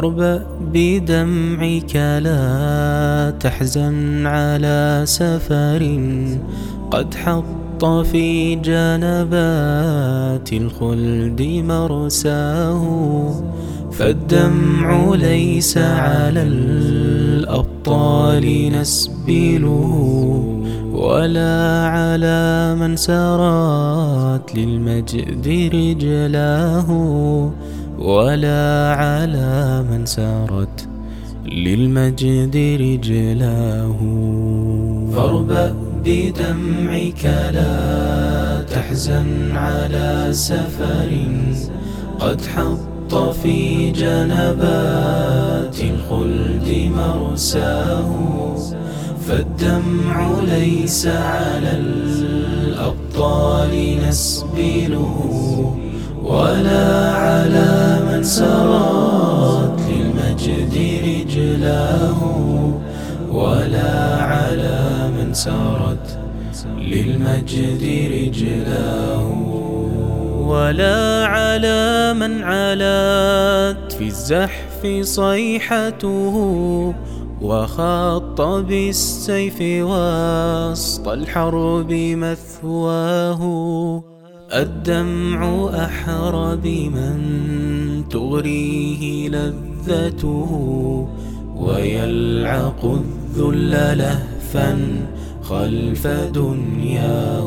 فاربأ بدمعك لا تحزن على سفر قد حط في جنبات الخلد مرساه. فالدمع ليس على الأبطال نسبله ولا على من سارت للمجد رجلاه، ولا على من سارت للمجد رجلاه. فاربأ بدمعك لا تحزن على سفر قد حط في جنبات الخلد مرساه. فالدمع ليس على الأبطال نسبله ولا على من سرت للمجد رجلاه، ولا على من سرت للمجد رجلاه. ولا على من علت في الزحف صيحته وخط بالسيف وسط الحرب مثواه. الدمع أحرى بمن تغريه لذته ويلعق الذل لهفا خلف دنياه.